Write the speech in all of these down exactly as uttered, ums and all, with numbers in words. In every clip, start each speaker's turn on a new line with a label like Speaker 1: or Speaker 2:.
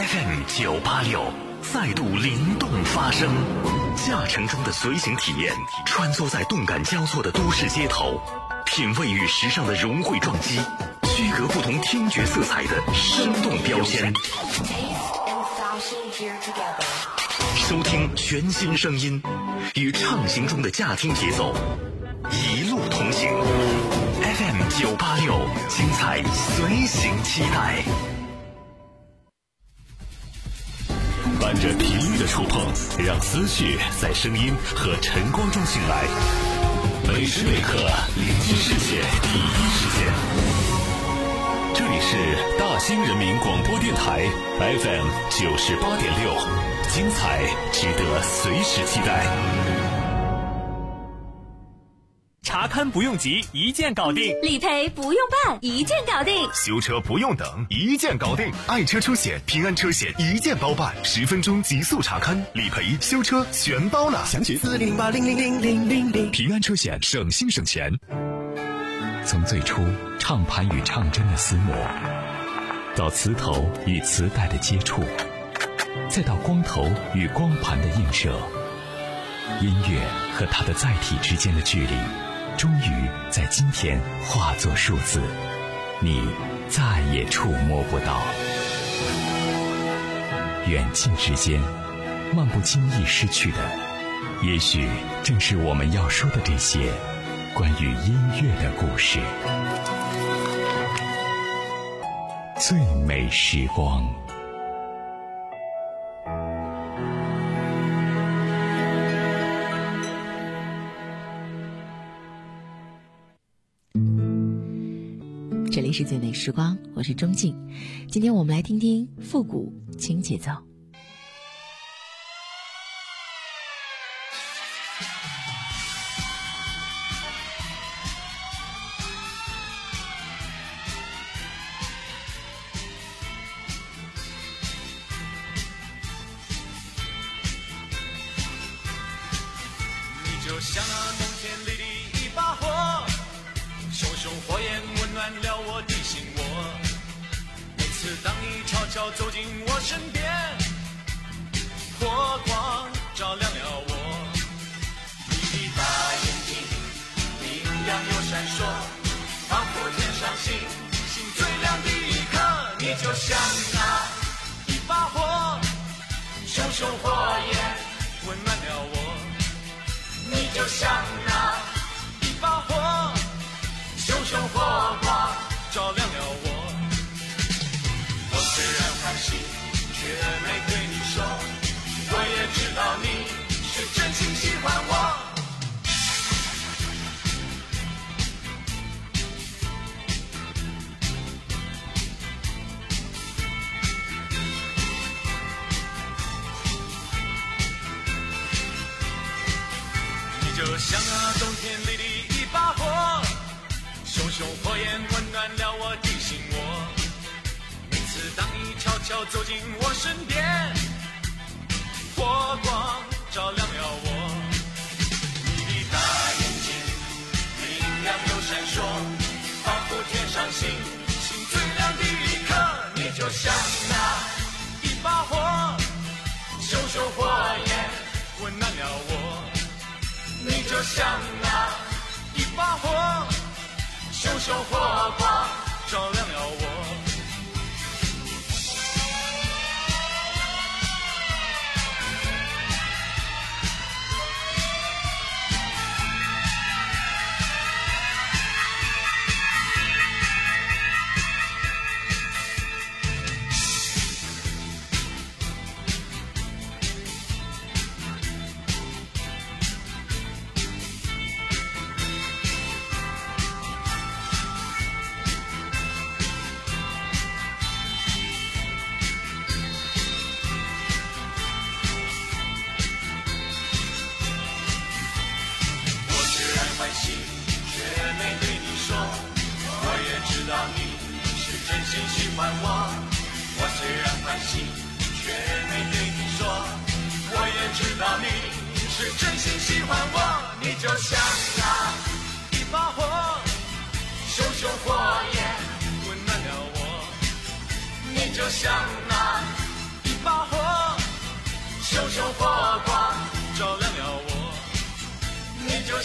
Speaker 1: F M 九八六再度灵动发声，驾乘中的随行体验，穿梭在动感交错的都市街头，品味与时尚的融汇撞击，区隔不同听觉色彩的生动标签。收听全新声音，与畅行中的驾听节奏，一路同行。F M 九八六，精彩随行期待。伴着频率的触碰，让思绪在声音和晨光中醒来。每时每刻，聆听世界第一时间。这里是大兴人民广播电台 F M 九十八点六，精彩值得随时期待。
Speaker 2: 查勘不用急，一键搞定；
Speaker 3: 理赔不用办，一键搞定；
Speaker 4: 修车不用等，一键搞定。爱车出险，平安车险一键包办，十分钟极速查勘，理赔、修车全包了。详询四零八零零零零零零。平安车险，省心省钱。
Speaker 1: 从最初唱盘与唱针的厮磨，到磁头与磁带的接触，再到光头与光盘的映射，音乐和它的载体之间的距离，终于在今天化作数字，你再也触摸不到。远近之间，漫不经意失去的，也许正是我们要说的这些关于音乐的故事。最美时光。
Speaker 5: 这里是最美时光，我是钟静。今天我们来听听复古轻节奏。
Speaker 6: 你就像那冬天里的一把火，熊熊火焰温暖了我的心窝。每次当你悄悄走进我身边，火光照亮了我。你的大眼睛明亮又闪烁，仿佛天上星星最亮的一颗。你就像那一把火，熊熊火焰温暖了我。你就像那一把火，熊熊火光照亮了我。我虽然欢喜，却没对你说，我也知道你是真心喜欢我。你就像那冬天里的一把火，熊熊火焰温暖了我的心窝。每次当你悄悄走进我身边，火光照亮了我。你的大眼睛明亮又闪烁，仿佛天上星星最亮的一颗。你就像那一把火，熊熊火焰温暖了我。你就像那一把火，熊熊火光照亮了我。就像那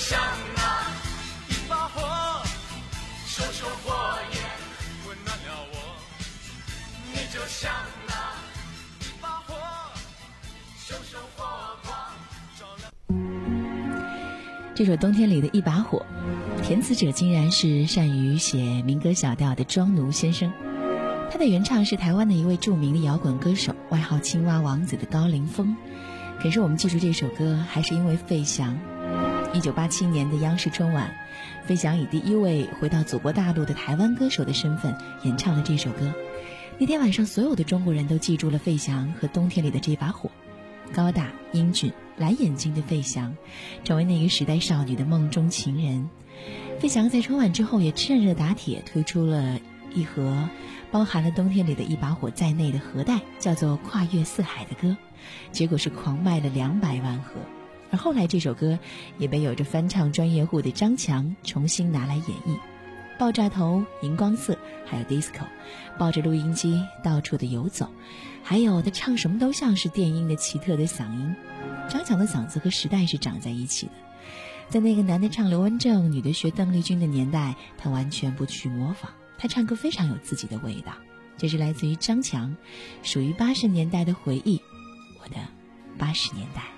Speaker 6: 像那一把火，熊熊火焰温暖了我。你就像那一把火，熊熊火光照亮。
Speaker 5: 这首《冬天里的一把火》，填词者竟然是善于写民歌小调的庄奴先生。他的原唱是台湾的一位著名的摇滚歌手，外号青蛙王子的高凌风。可是我们记住这首歌，还是因为费翔。一九八七年的央视春晚，费翔以第一位回到祖国大陆的台湾歌手的身份演唱了这首歌。那天晚上，所有的中国人都记住了费翔和冬天里的这把火。高大英俊蓝眼睛的费翔，成为那个时代少女的梦中情人。费翔在春晚之后也趁热打铁推出了一盒包含了冬天里的一把火在内的盒带，叫做《跨越四海》的歌，结果是狂卖了两百万盒。而后来这首歌也被有着翻唱专业户的张强重新拿来演绎，爆炸头、荧光色还有 disco， 抱着录音机到处的游走，还有他唱什么都像是电音的奇特的嗓音。张强的嗓子和时代是长在一起的，在那个男的唱刘文正，女的学邓丽君的年代，他完全不去模仿，他唱歌非常有自己的味道。这是来自于张强，属于八十年代的回忆，我的八十年代。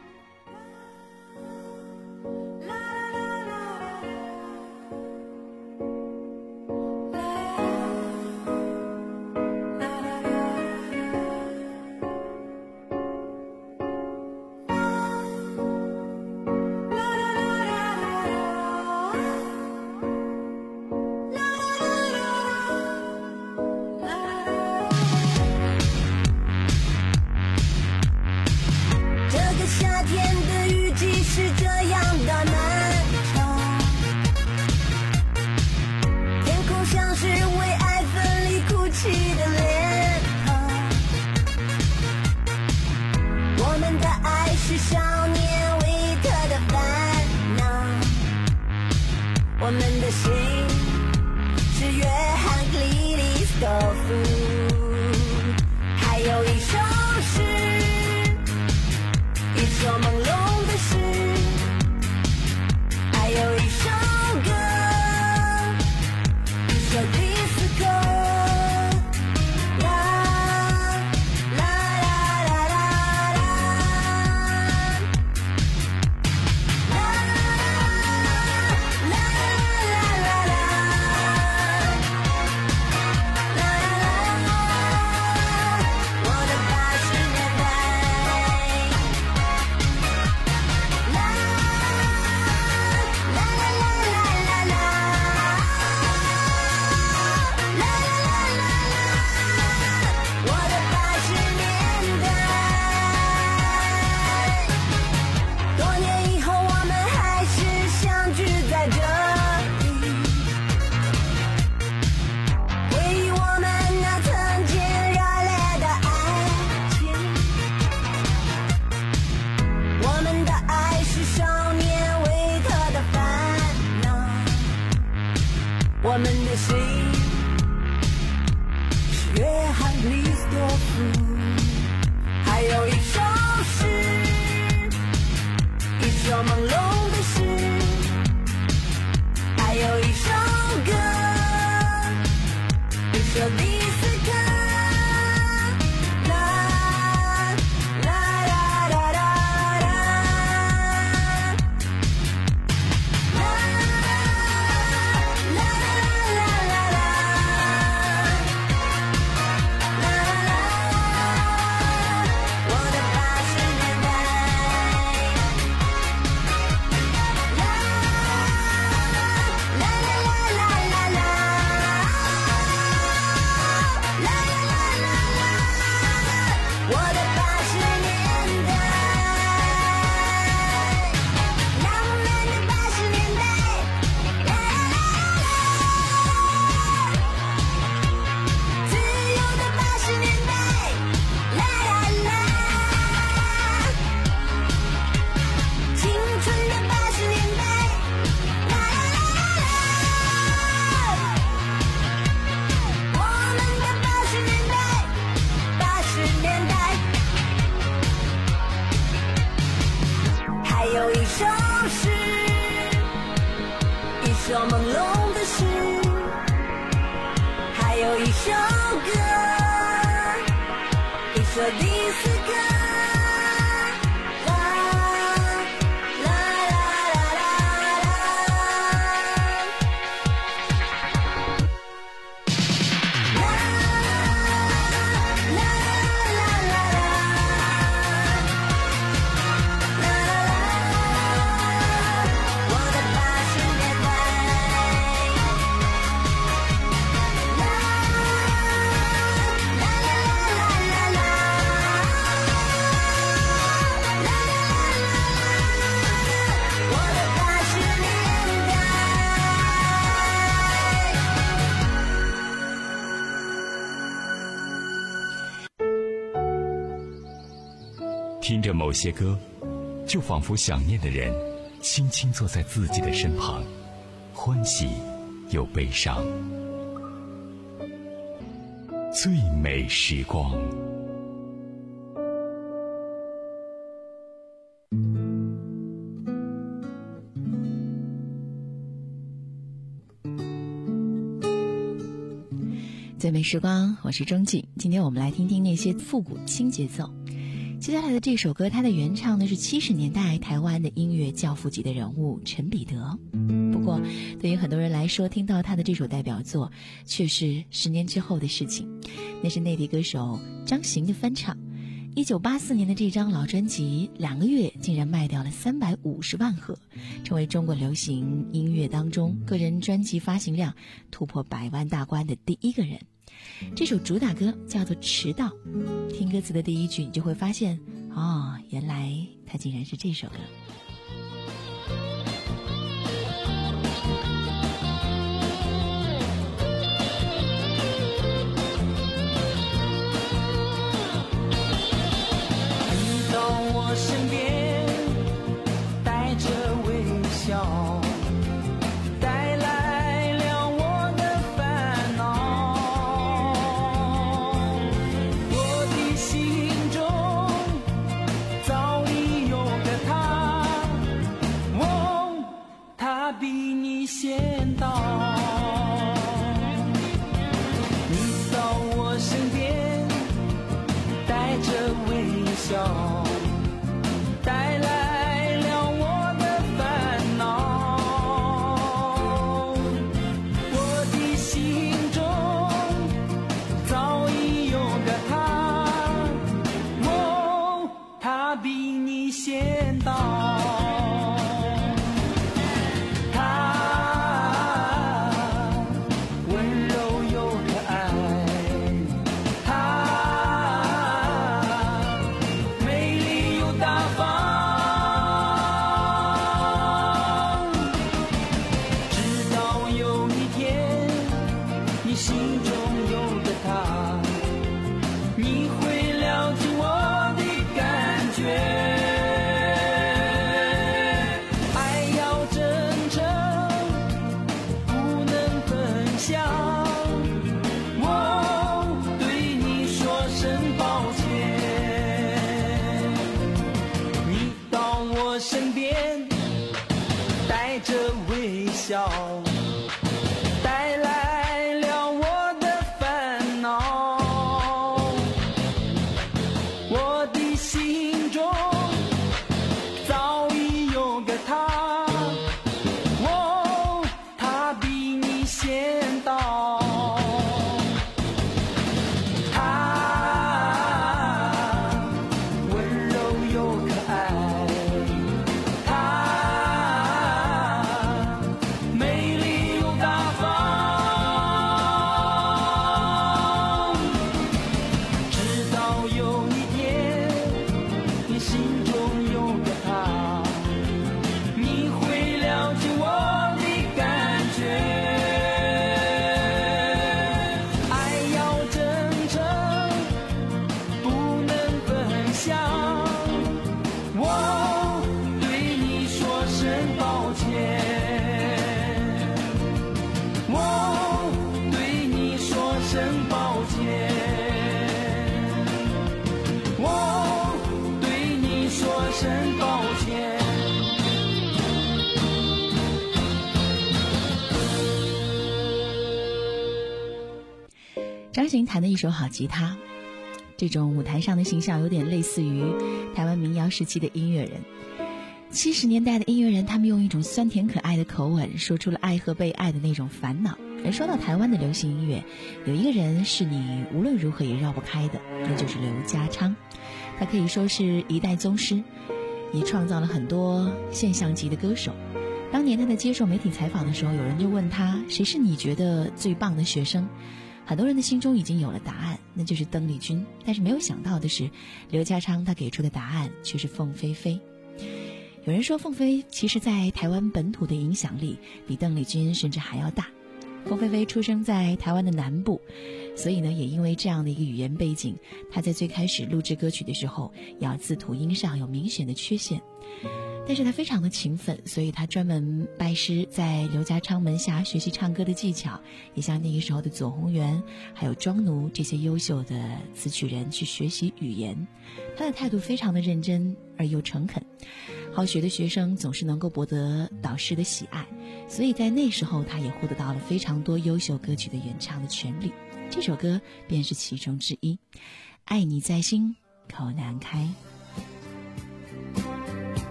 Speaker 7: 我们的心是约翰尼斯多夫，还有一首诗，一首朦胧的诗，还有一首歌，一首迪斯科。 歌，一首第四歌。
Speaker 1: 听着某些歌，就仿佛想念的人轻轻坐在自己的身旁，欢喜又悲伤。最美时光。
Speaker 5: 最美时光，我是钟静。今天我们来听听那些复古轻节奏。接下来的这首歌，它的原唱呢是七十年代台湾的音乐教父级的人物陈彼得。不过，对于很多人来说，听到他的这首代表作，却是十年之后的事情。那是内地歌手张行的翻唱。一九八四年的这张老专辑，两个月竟然卖掉了三百五十万盒，成为中国流行音乐当中个人专辑发行量突破百万大关的第一个人。这首主打歌叫做《迟到》，听歌词的第一句，你就会发现，哦，原来它竟然是这首歌。
Speaker 6: 你到我身边，带着微笑。先到，你到我身边，带着微笑，带来了我的烦恼。我的心中早已有个他，哦，他比你先到。带来了我的烦恼，我的心中早已有个他，哦，他比你先到。美丽
Speaker 5: 琴弹的一手好吉他，这种舞台上的形象有点类似于台湾民谣时期的音乐人。七十年代的音乐人，他们用一种酸甜可爱的口吻说出了爱和被爱的那种烦恼。而说到台湾的流行音乐，有一个人是你无论如何也绕不开的，那就是刘家昌。他可以说是一代宗师，也创造了很多现象级的歌手。当年他在接受媒体采访的时候，有人就问他，谁是你觉得最棒的学生？很多人的心中已经有了答案，那就是邓丽君。但是没有想到的是，刘家昌他给出的答案却是凤飞飞。有人说凤飞飞其实在台湾本土的影响力比邓丽君甚至还要大。凤飞飞出生在台湾的南部，所以呢，也因为这样的一个语言背景，她在最开始录制歌曲的时候，咬字吐音上有明显的缺陷。但是她非常的勤奋，所以她专门拜师在刘家昌门下学习唱歌的技巧，也向那个时候的左宏元还有庄奴这些优秀的词曲人去学习语言。她的态度非常的认真而又诚恳，好学的学生总是能够博得导师的喜爱，所以在那时候她也获得到了非常多优秀歌曲的演唱的权利。这首歌便是其中之一，爱你在心口难开。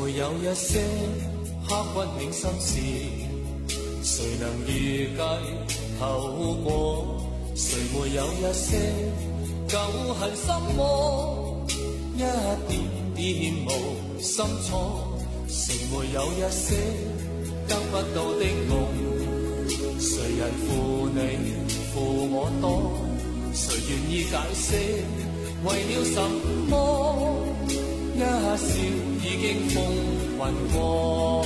Speaker 6: 沒有一些刻骨銘心事，誰能預計後果？誰沒有一些舊恨心魔，一點點無心錯？誰沒有一些得不到的夢？誰人負你負我多？誰願意解釋為了什麼？一笑已經風雲過，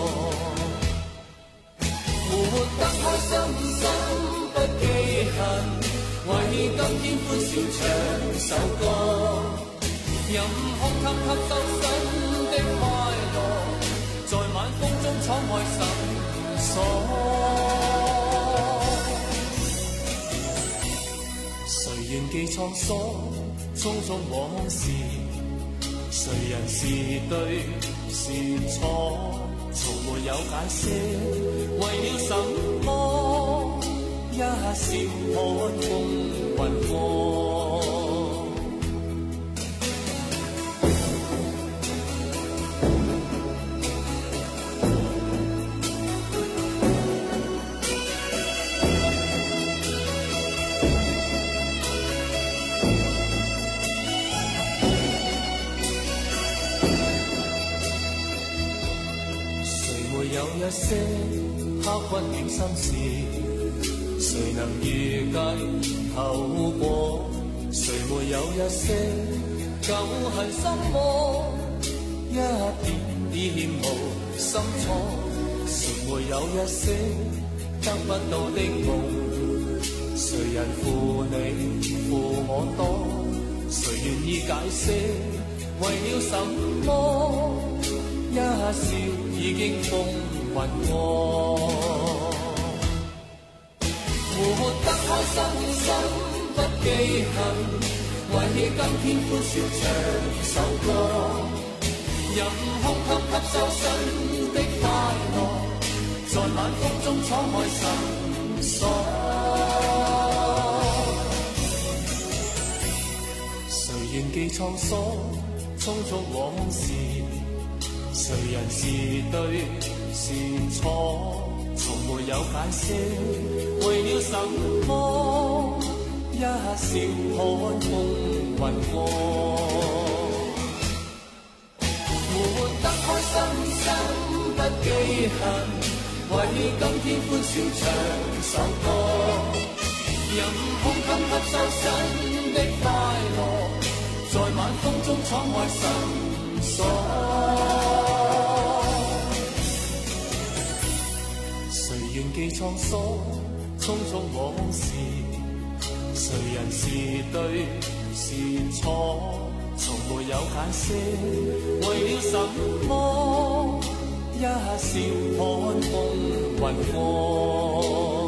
Speaker 6: 活得開心心不記恨，為今天歡笑唱首歌，任空給吸收新的快樂，在晚風中敞開心鎖。誰願記滄桑匆匆往事？誰人是對是錯？從沒有解釋，為了什麼？一笑看風雲過。有一些刻骨銘心事，誰能預計後果？誰沒有一些舊恨心魔，一點點無心錯？誰沒有一些得不到的夢？誰人負你負我多？誰願意解釋為了什麼？一笑已經風雲過，活得開心心不記恨，為今天歡笑唱首歌，任空給吸收新的快樂，在晚風中敞開心鎖。誰願記滄桑匆匆往事？誰人是對是錯？從沒有解釋，為了什麼？一笑看風雲過，活得開心心不記恨，為今天歡笑唱首歌，任空給吸收新的快樂，在晚風中敞開心鎖。誰願記滄桑匆匆往事？誰人是對是錯？從沒有解釋，為了什麼？一笑看風雲過。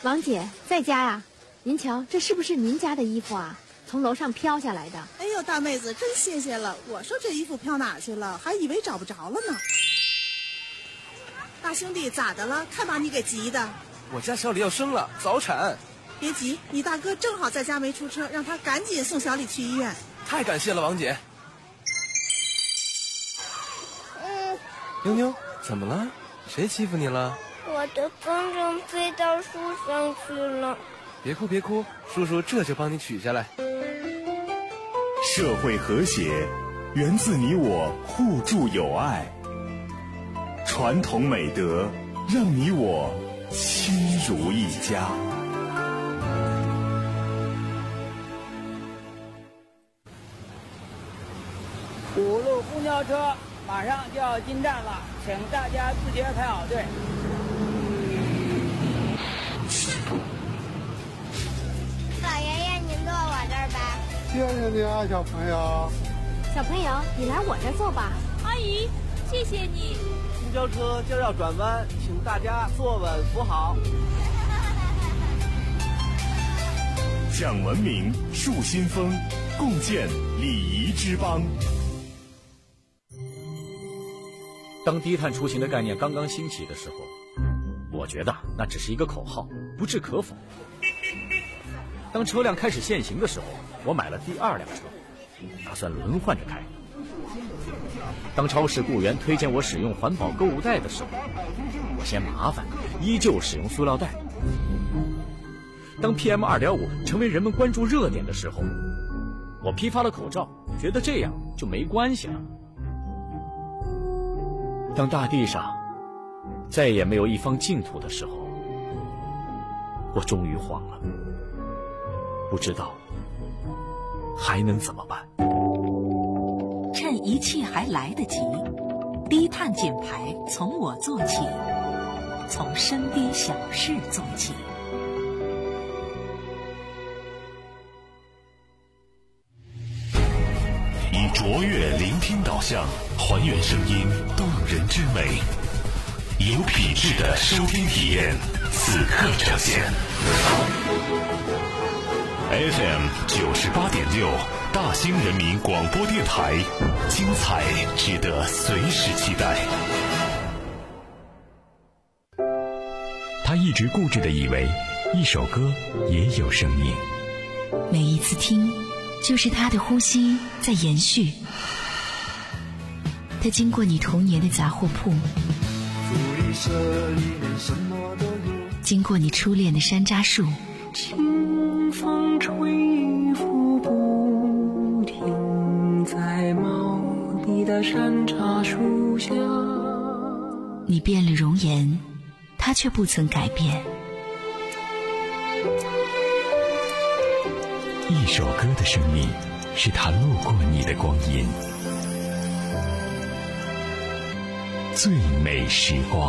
Speaker 8: 王姐在家呀？您瞧，这是不是您家的衣服啊？从楼上飘下来的。
Speaker 9: 哎呦，大妹子，真谢谢了。我说这衣服飘哪去了，还以为找不着了呢。大兄弟，咋的了？看把你给急的。
Speaker 10: 我家小李要生了，早产。
Speaker 9: 别急，你大哥正好在家没出车，让他赶紧送小李去医院。
Speaker 10: 太感谢了，王姐。
Speaker 11: 嗯，
Speaker 10: 妞妞，怎么了？谁欺负你了？
Speaker 11: 我的风筝飞到树上去了。
Speaker 10: 别哭别哭，叔叔这就帮你取下来。
Speaker 4: 社会和谐源自你我互助友爱，传统美德让你我亲如一家。
Speaker 12: 五路公交车马上就要进站了，请大家自觉排好队。
Speaker 11: 老爷爷，您坐我这儿吧。
Speaker 13: 谢谢你啊，小朋友。
Speaker 8: 小朋友，你来我这坐吧。
Speaker 3: 阿姨，谢谢你。
Speaker 10: 公交车就要转弯，请大家坐稳扶好。
Speaker 4: 讲文明，树新风，共建礼仪之邦。
Speaker 14: 当低碳出行的概念刚刚兴起的时候，我觉得那只是一个口号，不置可否。当车辆开始限行的时候，我买了第二辆车，打算轮换着开。当超市雇员推荐我使用环保购物袋的时候，我嫌麻烦，依旧使用塑料袋。当 P M 二点五 成为人们关注热点的时候，我批发了口罩，觉得这样就没关系了。当大地上再也没有一方净土的时候，我终于慌了，不知道还能怎么办。
Speaker 15: 趁一切还来得及，低碳减排从我做起，从身边小事做起。
Speaker 4: 以卓越聆听导向，还原声音动人之美，有品质的收听体验，此刻呈现。F M 九十八点六，大兴人民广播电台，精彩值得随时期待。
Speaker 1: 他一直固执地以为，一首歌也有生命。
Speaker 5: 每一次听，就是他的呼吸在延续。他经过你童年的杂货铺，经过你初恋的山楂树，
Speaker 7: 清风吹拂不停在茂密的山楂树下。
Speaker 5: 你变了容颜，他却不曾改变。
Speaker 1: 一首歌的生命，是他路过你的光阴。最美时光。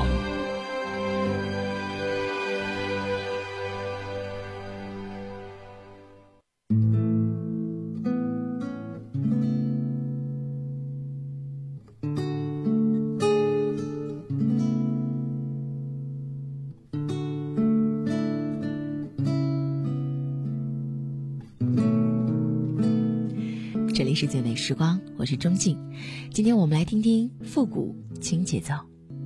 Speaker 5: 这里是最美时光，我是钟静。今天我们来听听复古轻节奏。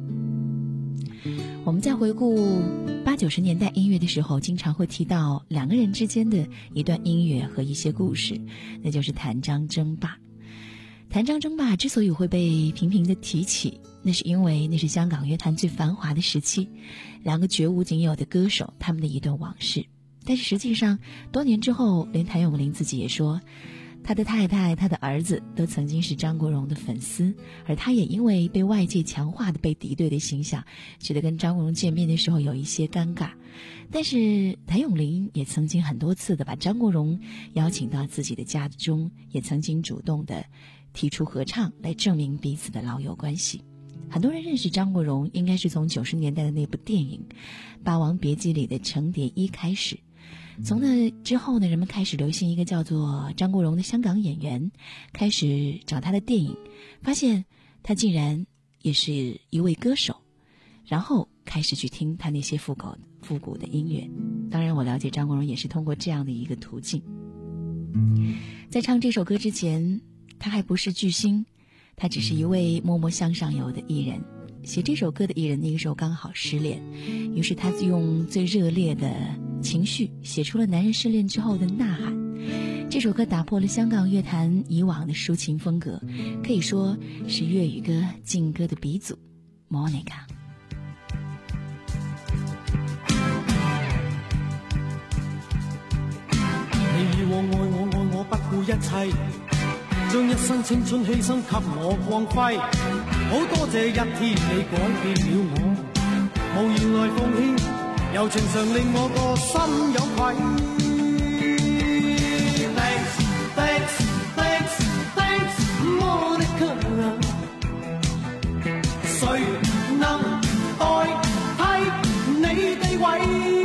Speaker 5: 我们在回顾八九十年代音乐的时候，经常会提到两个人之间的一段音乐和一些故事，那就是谭张争霸。谭张争霸之所以会被频频的提起，那是因为那是香港乐坛最繁华的时期，两个绝无仅有的歌手他们的一段往事。但是实际上多年之后，连谭咏麟自己也说，他的太太他的儿子都曾经是张国荣的粉丝，而他也因为被外界强化的被敌对的形象，觉得跟张国荣见面的时候有一些尴尬。但是谭咏麟也曾经很多次的把张国荣邀请到自己的家中，也曾经主动的提出合唱来证明彼此的老友关系。很多人认识张国荣应该是从九十年代的那部电影《霸王别姬》里的程蝶衣开始。从那之后呢，人们开始流行一个叫做张国荣的香港演员，开始找他的电影，发现他竟然也是一位歌手，然后开始去听他那些复古复古的音乐。当然我了解张国荣也是通过这样的一个途径。在唱这首歌之前，他还不是巨星，他只是一位默默向上游的艺人。写这首歌的艺人那个时候刚好失恋，于是他用最热烈的情绪写出了男人失恋之后的呐喊。这首歌打破了香港乐坛以往的抒情风格，可以说是粤语歌劲歌的鼻祖 Monica。
Speaker 16: 你以往愛我愛我不顧一切，將一生青春犧牲給我光輝，好多謝一天你改變了我，無言來奉獻，柔情常令我個心有愧。Thanks, thanks, thanks, Monica。 誰能代替你地位？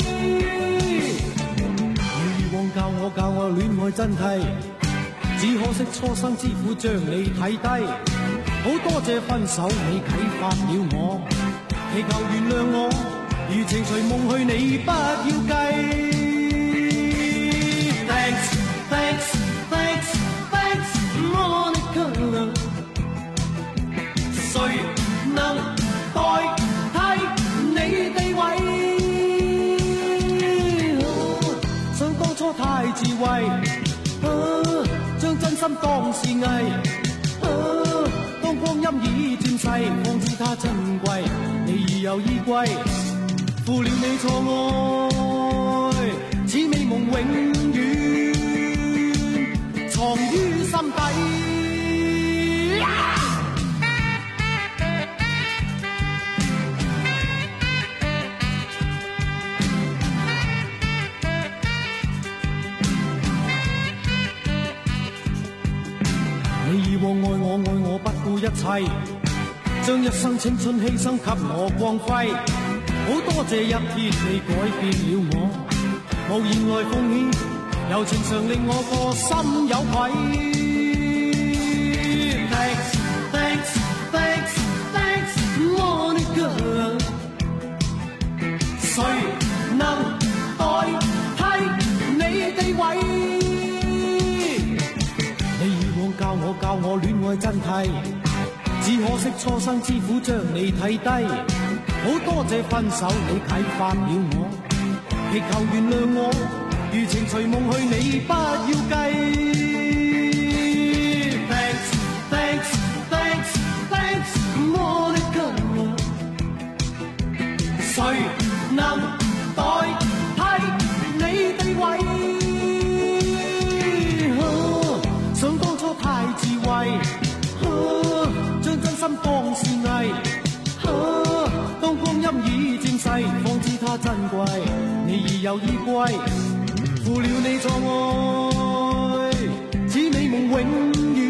Speaker 16: 你以往教我教我戀愛真諦，只可惜初生之虎將你睇低。好多謝分手你啟發了我，祈求原諒我，如情隨夢去你不要計。Thanks, thanks。誰能代替你地位？啊、想當初太智慧，啊、將真心當是藝，啊、當光陰已漸逝，方知它珍貴。你已有依歸，負了你錯愛，此美夢永遠藏於心底。你以往愛我愛我不顧一切，將一生青春犧牲給我光輝，好多謝一天你改變了我，無言來奉獻，柔情常令我個心有愧。Thanks, thanks, thanks, thanks, Monica。 誰能代替你地位？你以往教我教我戀愛真諦，只可惜初生之虎將你睇低。好多謝分手你啟發了我，祈求原諒我，如情隨夢去你不要計。Thanks, thanks, thanks, thanks, Monica。 誰能代替你地位？啊、想當初太智慧，啊、將真心當是藝，啊、當光陰已漸逝，方知它珍貴。你已有依歸，負了你錯愛，此美夢永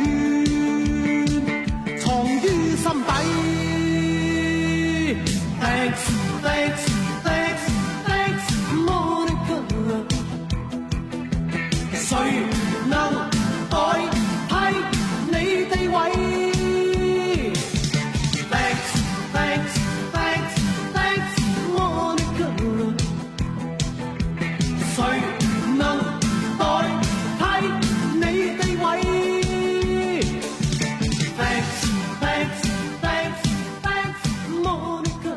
Speaker 16: 遠藏於心底。Thanks, thanks, thanks, thanks, Monica。 誰能代替你地位？ Thanks, thanks, thanks, thanks, Monica。 誰能代替你地位？ Thanks, thanks, thanks, thanks, Monica。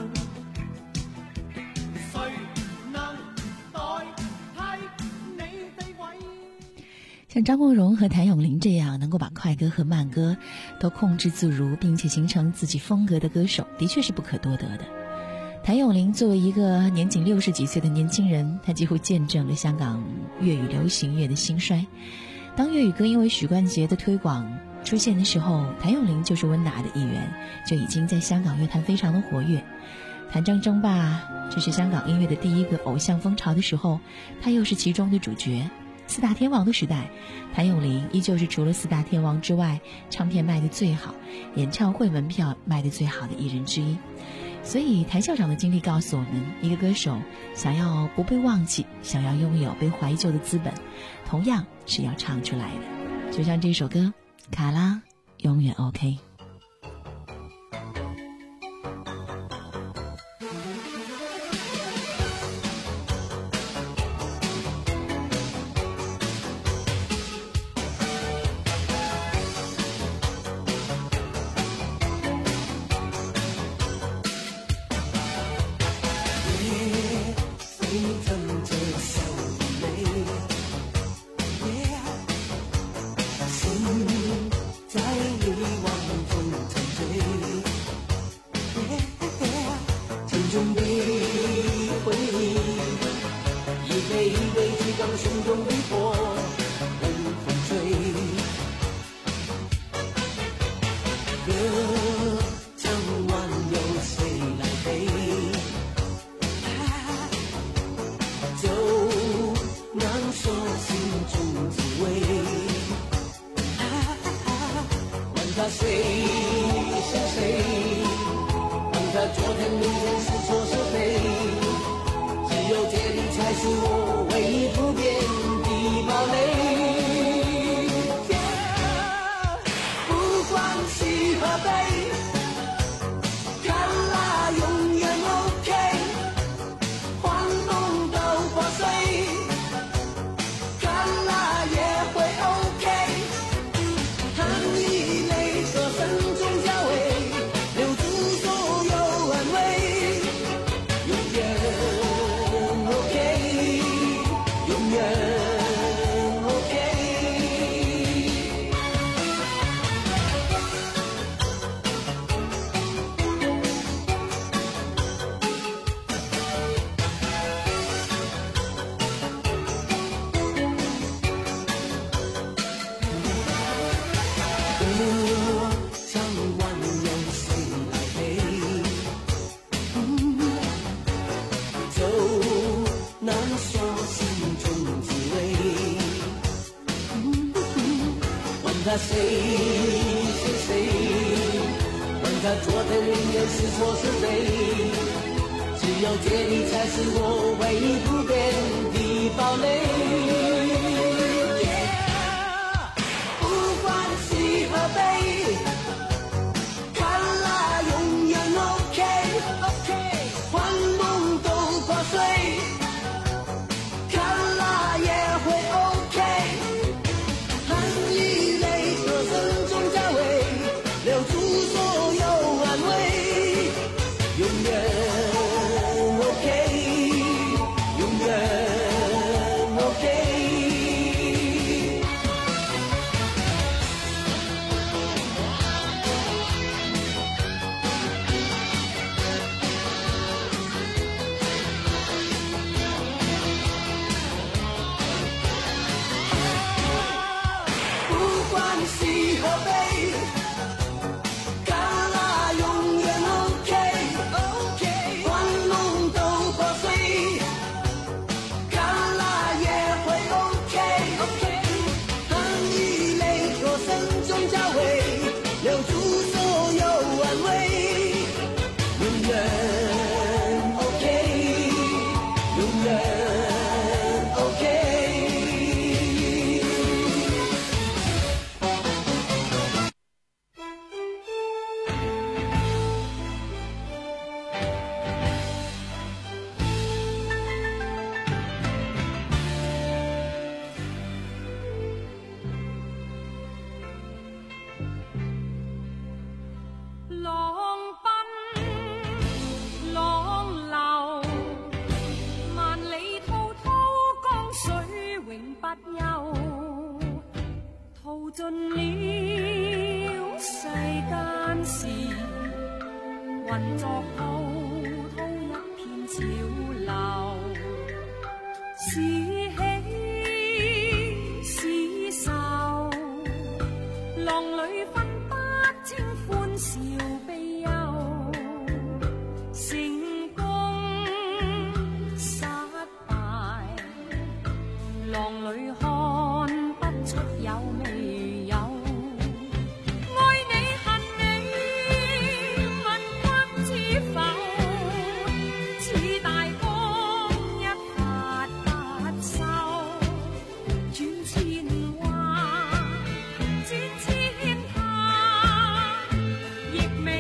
Speaker 16: 誰能代替你地位？
Speaker 5: 像张国荣和谭咏麟这样能够把快歌和慢歌都控制自如，并且形成自己风格的歌手，的确是不可多得的。谭咏麟作为一个年仅六十几岁的年轻人，他几乎见证了香港粤语流行乐的兴衰。当粤语歌因为许冠杰的推广出现的时候，谭咏麟就是温拿的一员，就已经在香港乐坛非常的活跃。谭张争霸，这是香港音乐的第一个偶像风潮的时候，他又是其中的主角。四大天王的时代，谭咏麟依旧是除了四大天王之外唱片卖的最好，演唱会门票卖的最好的艺人之一。所以谭校长的经历告诉我们，一个歌手想要不被忘记，想要拥有被怀旧的资本，同样是要唱出来的。就像这首歌卡拉永远 OK。
Speaker 6: 他谁是谁，问他昨天明天是错是非，只有这里才是我唯一不变的堡垒。不管喜和悲，看啦永远 OK， 幻梦都破碎，看啦也会 OK。 含一泪说声中交尾，留住所有安慰，永远 OK， 永远 OK。这场万有谁来陪？就难说心中滋味。问他谁是谁？问他昨天明天是错是非？只有这里才是我唯一不变的堡垒。不管喜和悲，看啦永远 OK， 幻梦都破碎，看啦也会 OK。 含一泪歌声中交尾，留住所有安慰，永远 OK， 永远 OK。不管喜和悲，看啦永远 OK， 幻梦都破碎，看啦也会 OK。 含一泪歌声中交尾，留住所有安慰，永远 OK， 永远 OK。
Speaker 17: 浪奔浪流，萬里滔滔江水永不休，淘盡了世間事，混作滔滔一片潮流，是喜是愁，浪裏分不清歡笑悲憂，成功失敗，浪裏看不出有未有。愛你恨你，問君知否？似大江一發不收，轉千彎，轉千塔，亦未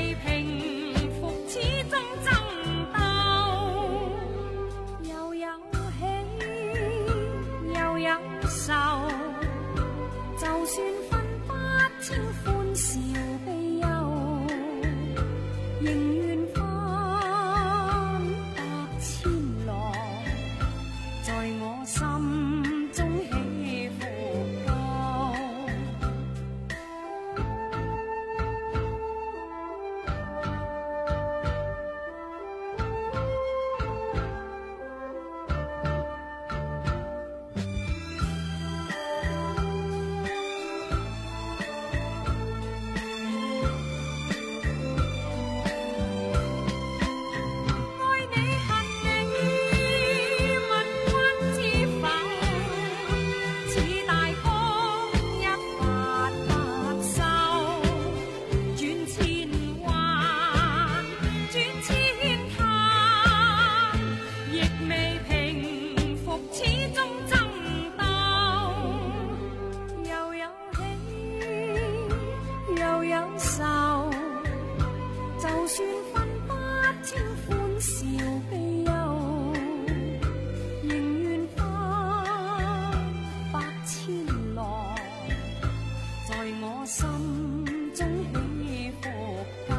Speaker 17: 我心中起伏夠，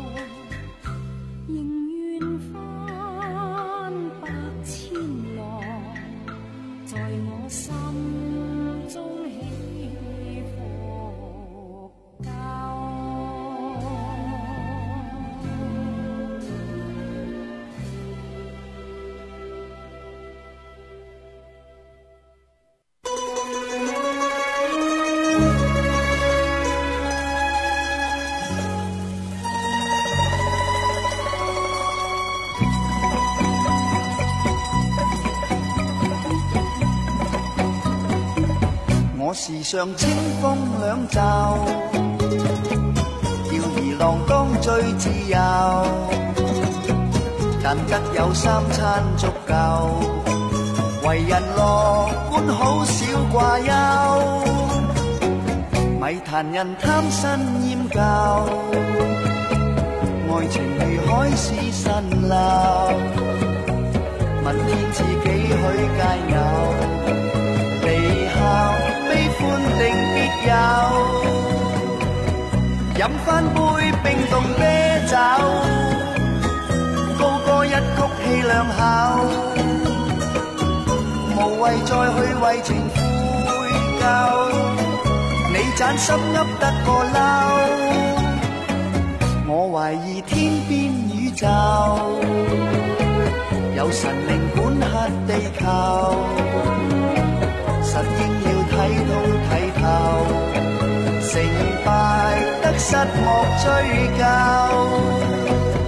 Speaker 17: 仍願翻百千浪，在我心中起伏夠。
Speaker 18: 我時常清風兩袖，吊兒郎當最自由，但得有三餐足夠，為人樂觀好少掛憂，咪談人貪新厭舊，愛情如海市蜃樓，問天自己許皆有，離校悲歡定必有，飲翻杯冰凍啤酒，高歌一曲氣兩口，無謂再去為情悔疚，你盞心噏得個嬲，我懷疑天邊宇宙有神靈管轄地球，實應要睇通睇透，成敗得失莫追究。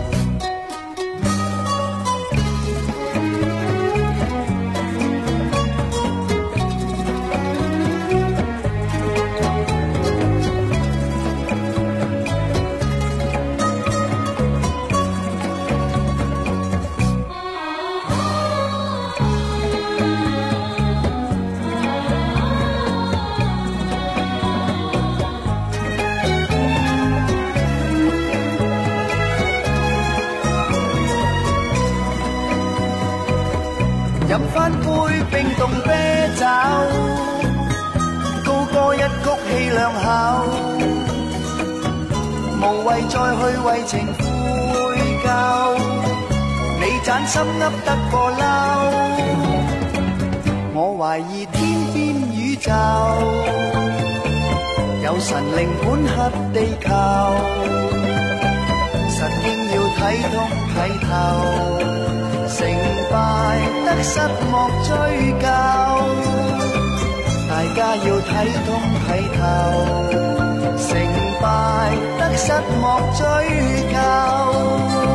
Speaker 18: 飲翻杯冰凍啤酒，高歌一曲氣兩口，無謂再去為情悔疚，你盞心噏得個嬲，我懷疑天邊宇宙有神靈管轄地球，實應要睇通睇透，成敗得失莫追究，大家要睇通睇透，成敗得失莫追究。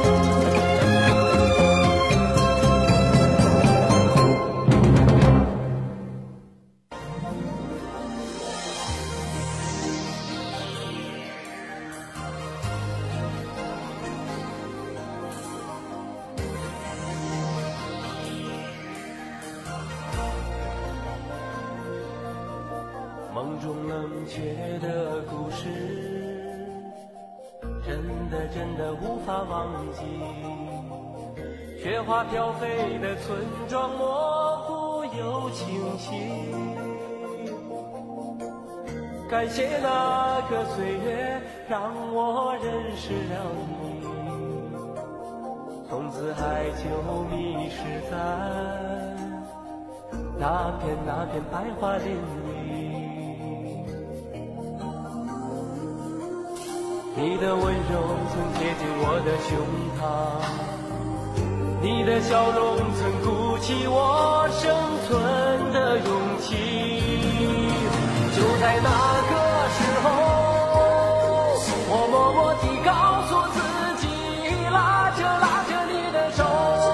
Speaker 6: 梦中冷却的故事，真的真的无法忘记。雪花飘飞的村庄，模糊又清晰。感谢那个岁月，让我认识了你。从此海就迷失在那片那片白桦林里。你的温柔曾贴近我的胸膛，你的笑容曾鼓起我生存的勇气。就在那个时候，我默默地告诉自己，拉着拉着你的手，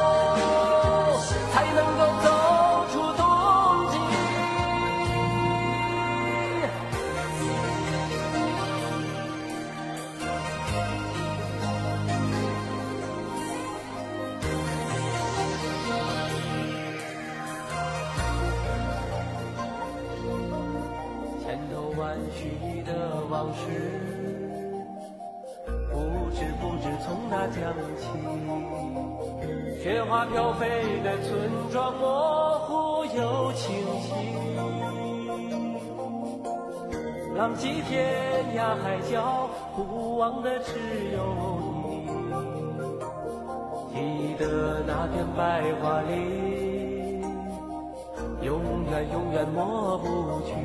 Speaker 6: 才能够走出冬季。千头万绪的往事，不知不知从哪讲起。雪花飘飞的村庄，模糊又清晰。
Speaker 16: 浪迹天涯海角，不忘的只有你。记得那片白桦林，永远永远抹不去。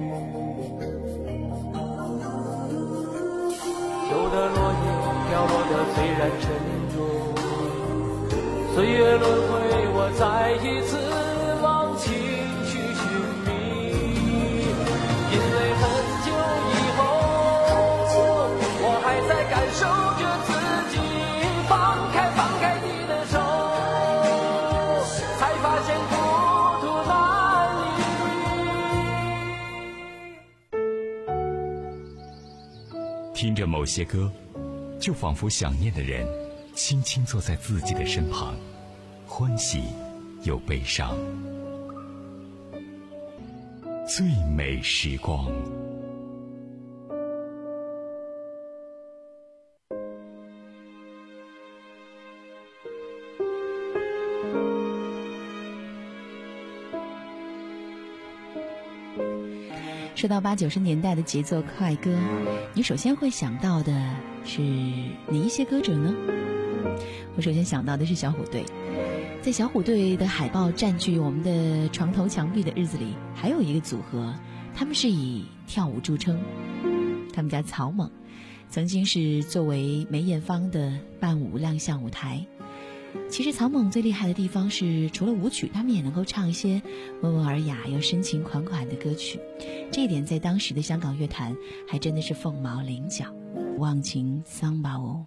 Speaker 16: 有的落叶飘落得虽然沉重，岁月轮回，我再一次往情绪寻觅。因为很久以后，我还在感受着自己放开放开你的手，才发现孤独难离。
Speaker 1: 听着某些歌，就仿佛想念的人轻轻坐在自己的身旁，欢喜又悲伤。最美时光。
Speaker 5: 说到八九十年代的节奏快歌，你首先会想到的是哪一些歌者呢？我首先想到的是小虎队。在小虎队的海报占据我们的床头墙壁的日子里，还有一个组合，他们是以跳舞著称。他们家草蜢曾经是作为梅艳芳的伴舞亮相舞台。其实草蜢最厉害的地方是，除了舞曲，他们也能够唱一些温文尔雅又深情款款的歌曲。这一点在当时的香港乐坛还真的是凤毛麟角。忘情桑巴哦。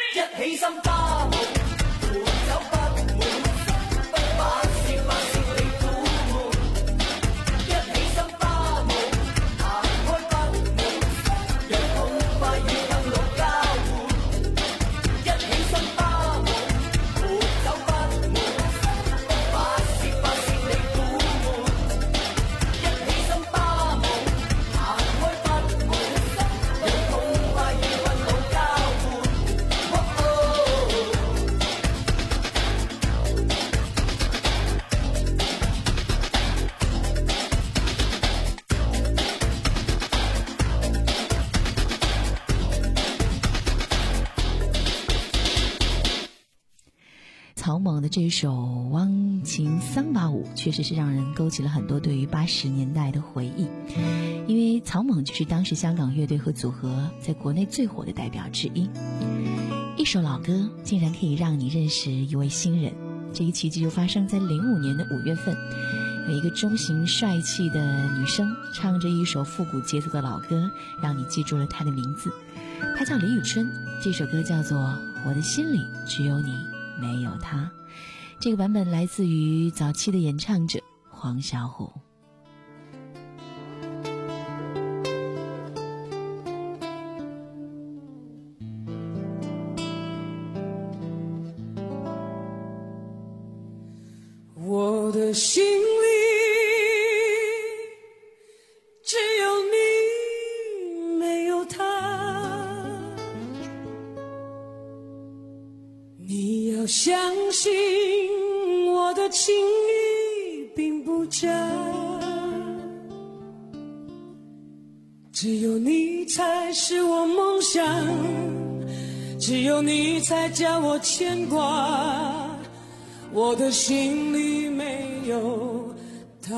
Speaker 6: 一起心花舞，扶手不滿，把笑把笑你苦悶，一起心花舞，行開不悶，讓痛快與憤怒交換，一起心花舞，扶手不滿，把笑把笑你苦悶，一起心花舞，行開不悶，讓痛快與憤怒交換。
Speaker 5: 曹猛的这首《忘情桑巴舞》确实是让人勾起了很多对于八十年代的回忆，因为曹猛就是当时香港乐队和组合在国内最火的代表之一。一首老歌竟然可以让你认识一位新人，这一奇迹就发生在零五年的五月份，有一个中型帅气的女生唱着一首复古节奏的老歌，让你记住了她的名字，她叫李宇春，这首歌叫做《我的心里只有你没有他》，这个版本来自于早期的演唱者黄小琥。
Speaker 16: 我的心里只有你，没有他。你要相信我的情意并不假，只有你才是我梦想，只有你才叫我牵挂。我的心里没有他。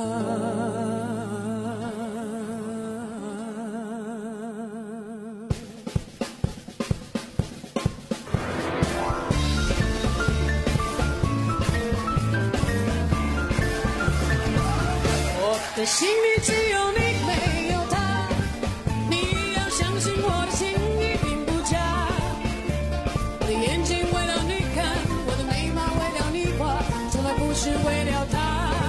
Speaker 16: 我的心里只有你，没有他。你要相信我的情意并不假。我的眼睛为了你看，我的眉毛为了你画，从来不是为了他。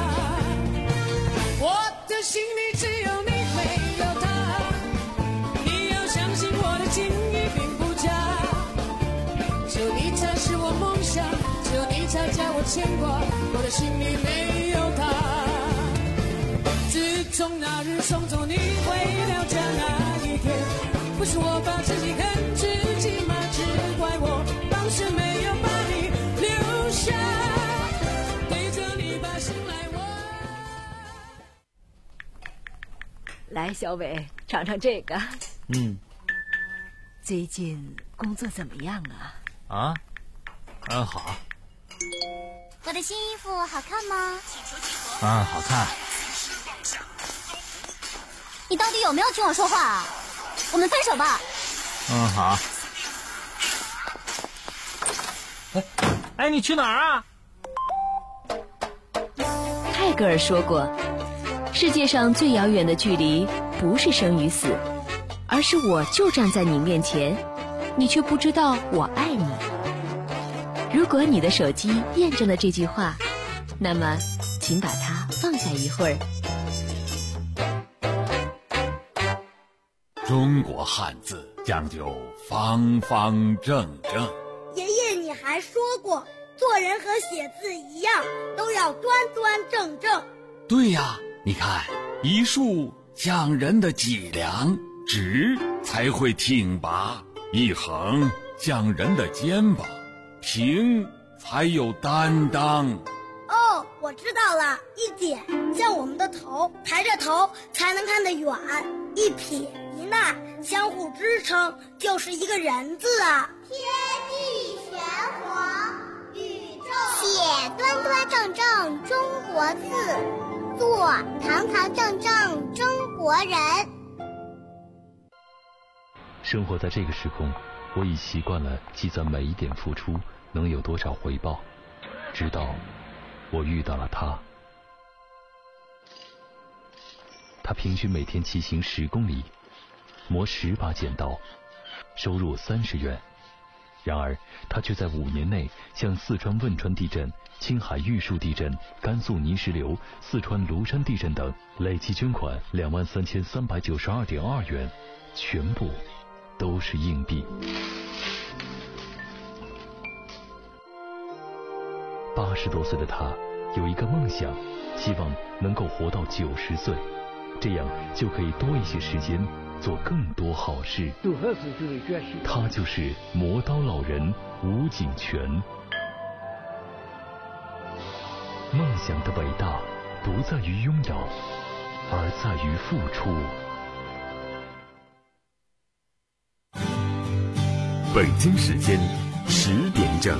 Speaker 16: 我的心里只有你，没有他。你要相信我的情意并不假。只有你才是我梦想，只有你才叫我牵挂。我的心里没有他。自从那日送走你回了家那一天，不是我把自己恨自己吗？只怪我当时没有把你留下，对着你把心来握。
Speaker 19: 来，小伟，尝尝这个。
Speaker 20: 嗯。
Speaker 19: 最近工作怎么样啊？
Speaker 20: 啊？嗯，好。
Speaker 21: 我的新衣服好看吗？
Speaker 20: 嗯，好看。
Speaker 21: 你到底有没有听我说话啊？我们分手吧。
Speaker 20: 嗯，好。哎，哎，你去哪儿啊？
Speaker 19: 泰戈尔说过，世界上最遥远的距离不是生与死，而是我就站在你面前，你却不知道我爱你。如果你的手机验证了这句话，那么请把它放下一会儿。
Speaker 22: 中国汉字讲究方方正正。
Speaker 23: 爷爷，你还说过，做人和写字一样，都要端端正正。
Speaker 22: 对呀，你看，一竖讲人的脊梁，直才会挺拔；一横讲人的肩膀，平才有担当。
Speaker 23: 哦，我知道了，一点像我们的头，抬着头才能看得远；一撇一捺相互支撑，就是一个人字啊。
Speaker 21: 天地玄黄，宇宙写端端正正中国字，做堂堂正正中国人。
Speaker 24: 生活在这个时空，我已习惯了计算每一点付出能有多少回报，直到我遇到了他。他平均每天骑行十公里，磨十把剪刀，收入三十元， 然而，他却在五年内向四川汶川地震、青海玉树地震、甘肃泥石流、四川庐山地震等累计捐款两万三千三百九十二点二元，全部都是硬币。八十多岁的他有一个梦想，希望能够活到九十岁，这样就可以多一些时间做更多好事。他就是磨刀老人吴景全。梦想的伟大不在于拥有，而在于付出。
Speaker 4: 北京时间十点整。